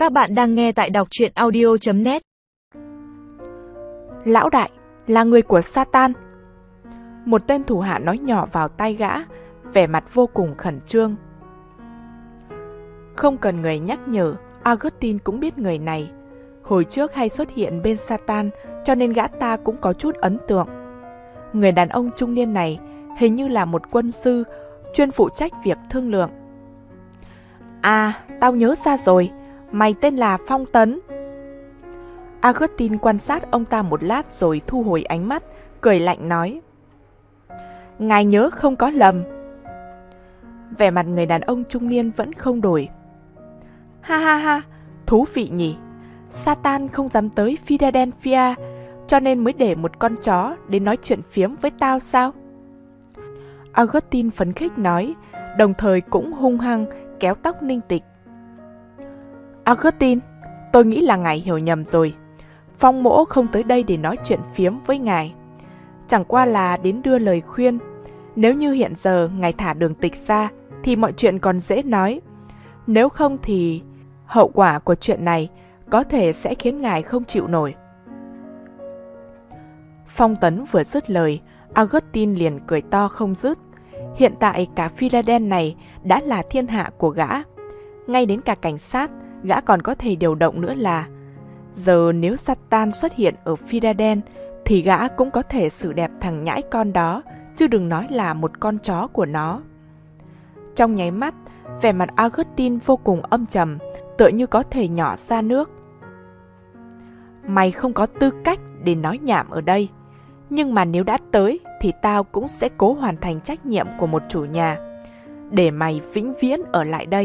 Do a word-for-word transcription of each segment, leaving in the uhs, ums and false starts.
Các bạn đang nghe tại đọc truyện audio chấm net. Lão đại, là người của Satan. Một tên thủ hạ nói nhỏ vào tai gã, vẻ mặt vô cùng khẩn trương. Không cần người nhắc nhở, Augustine cũng biết người này. Hồi trước hay xuất hiện bên Satan, cho nên gã ta cũng có chút ấn tượng. Người đàn ông trung niên này hình như là một quân sư, chuyên phụ trách việc thương lượng. À, tao nhớ ra rồi, mày tên là Phong Tấn. Augustine quan sát ông ta một lát rồi thu hồi ánh mắt, cười lạnh nói. Ngài nhớ không có lầm. Vẻ mặt người đàn ông trung niên vẫn không đổi. Ha ha ha, thú vị nhỉ. Satan không dám tới Philadelphia, cho nên mới để một con chó đến nói chuyện phiếm với tao sao? Augustine phấn khích nói, đồng thời cũng hung hăng kéo tóc Ninh Tịch. Augustine, tôi nghĩ là ngài hiểu nhầm rồi. Phong mỗ không tới đây để nói chuyện phiếm với ngài. Chẳng qua là đến đưa lời khuyên. Nếu như hiện giờ ngài thả Đường Tịch ra, thì mọi chuyện còn dễ nói. Nếu không thì hậu quả của chuyện này có thể sẽ khiến ngài không chịu nổi. Phong Tấn vừa dứt lời, Augustine liền cười to không dứt. Hiện tại cả Philadelphia này đã là thiên hạ của gã. Ngay đến cả cảnh sát, gã còn có thể điều động nữa là. Giờ nếu Satan xuất hiện ở Philadelphia, thì gã cũng có thể xử đẹp thằng nhãi con đó, chứ đừng nói là một con chó của nó. Trong nháy mắt, vẻ mặt Augustine vô cùng âm trầm, tựa như có thể nhỏ ra nước. Mày không có tư cách để nói nhảm ở đây. Nhưng mà nếu đã tới thì tao cũng sẽ cố hoàn thành trách nhiệm của một chủ nhà, để mày vĩnh viễn ở lại đây.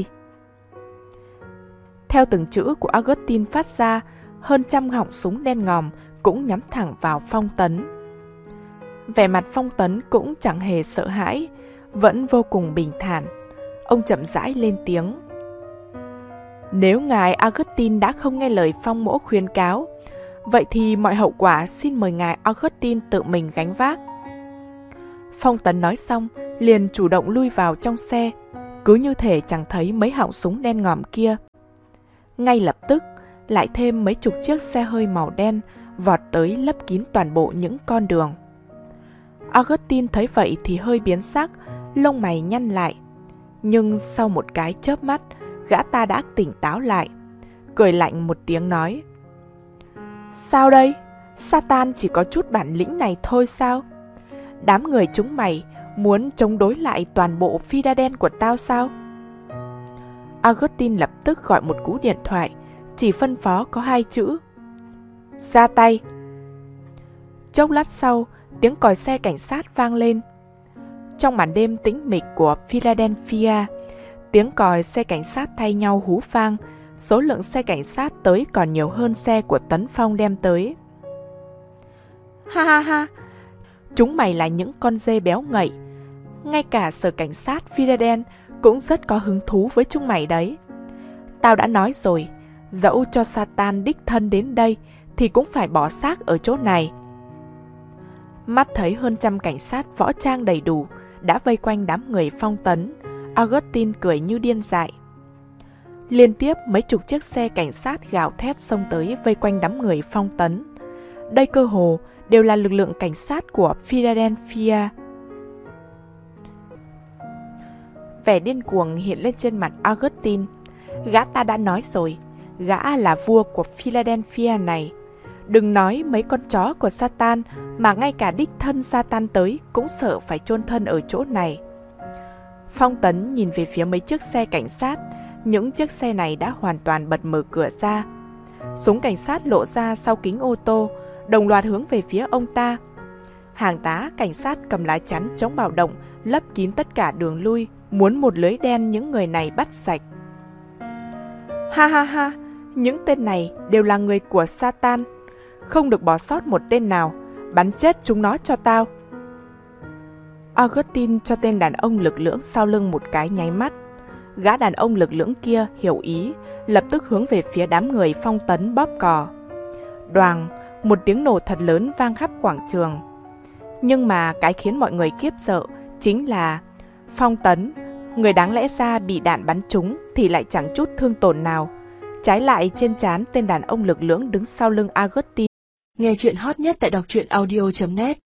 Theo từng chữ của Augustine phát ra, hơn trăm họng súng đen ngòm cũng nhắm thẳng vào Phong Tấn. Vẻ mặt Phong Tấn cũng chẳng hề sợ hãi, vẫn vô cùng bình thản. Ông chậm rãi lên tiếng. Nếu ngài Augustine đã không nghe lời Phong mỗ khuyên cáo, vậy thì mọi hậu quả xin mời ngài Augustine tự mình gánh vác. Phong Tấn nói xong, liền chủ động lui vào trong xe, cứ như thể chẳng thấy mấy họng súng đen ngòm kia. Ngay lập tức, lại thêm mấy chục chiếc xe hơi màu đen vọt tới lấp kín toàn bộ những con đường. Augustine thấy vậy thì hơi biến sắc, lông mày nhăn lại. Nhưng sau một cái chớp mắt, gã ta đã tỉnh táo lại, cười lạnh một tiếng nói. Sao đây? Satan chỉ có chút bản lĩnh này thôi sao? Đám người chúng mày muốn chống đối lại toàn bộ Philadelphia của tao sao? Augustine lập tức gọi một cú điện thoại, chỉ phân phó có hai chữ. Ra tay. Chốc lát sau, tiếng còi xe cảnh sát vang lên. Trong màn đêm tĩnh mịch của Philadelphia, tiếng còi xe cảnh sát thay nhau hú vang, số lượng xe cảnh sát tới còn nhiều hơn xe của Tấn Phong đem tới. Ha ha ha, chúng mày là những con dê béo ngậy. Ngay cả sở cảnh sát Philadelphia cũng rất có hứng thú với chúng mày đấy. Tao đã nói rồi, dẫu cho Satan đích thân đến đây thì cũng phải bỏ xác ở chỗ này. Mắt thấy hơn trăm cảnh sát võ trang đầy đủ đã vây quanh đám người Phong Tấn, Augustine cười như điên dại. Liên tiếp mấy chục chiếc xe cảnh sát gào thét xông tới vây quanh đám người Phong Tấn. Đây cơ hồ đều là lực lượng cảnh sát của Philadelphia. Vẻ điên cuồng hiện lên trên mặt Augustine. Gã ta đã nói rồi, gã là vua của Philadelphia này. Đừng nói mấy con chó của Satan, mà ngay cả đích thân Satan tới cũng sợ phải chôn thân ở chỗ này. Phong Tấn nhìn về phía mấy chiếc xe cảnh sát. Những chiếc xe này đã hoàn toàn bật mở cửa ra. Súng cảnh sát lộ ra sau kính ô tô, đồng loạt hướng về phía ông ta. Hàng tá cảnh sát cầm lá chắn chống bạo động, lấp kín tất cả đường lui, muốn một lưới đen những người này bắt sạch. Ha ha ha, những tên này đều là người của Satan. Không được bỏ sót một tên nào, bắn chết chúng nó cho tao. Augustine cho tên đàn ông lực lưỡng sau lưng một cái nháy mắt. Gã đàn ông lực lưỡng kia hiểu ý, lập tức hướng về phía đám người Phong Tấn bóp cò. Đoàng, một tiếng nổ thật lớn vang khắp quảng trường. Nhưng mà cái khiến mọi người khiếp sợ chính là Phong Tấn, người đáng lẽ ra bị đạn bắn trúng thì lại chẳng chút thương tổn nào. Trái lại trên trán tên đàn ông lực lưỡng đứng sau lưng Augustine. Nghe chuyện hot nhất tại đọc truyện audio chấm net